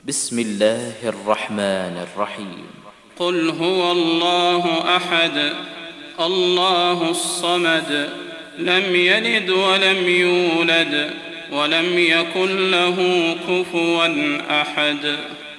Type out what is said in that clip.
بسم الله الرحمن الرحيم. قل هو الله أحد الله الصمد لم يلد ولم يولد ولم يكن له كفوا أحد.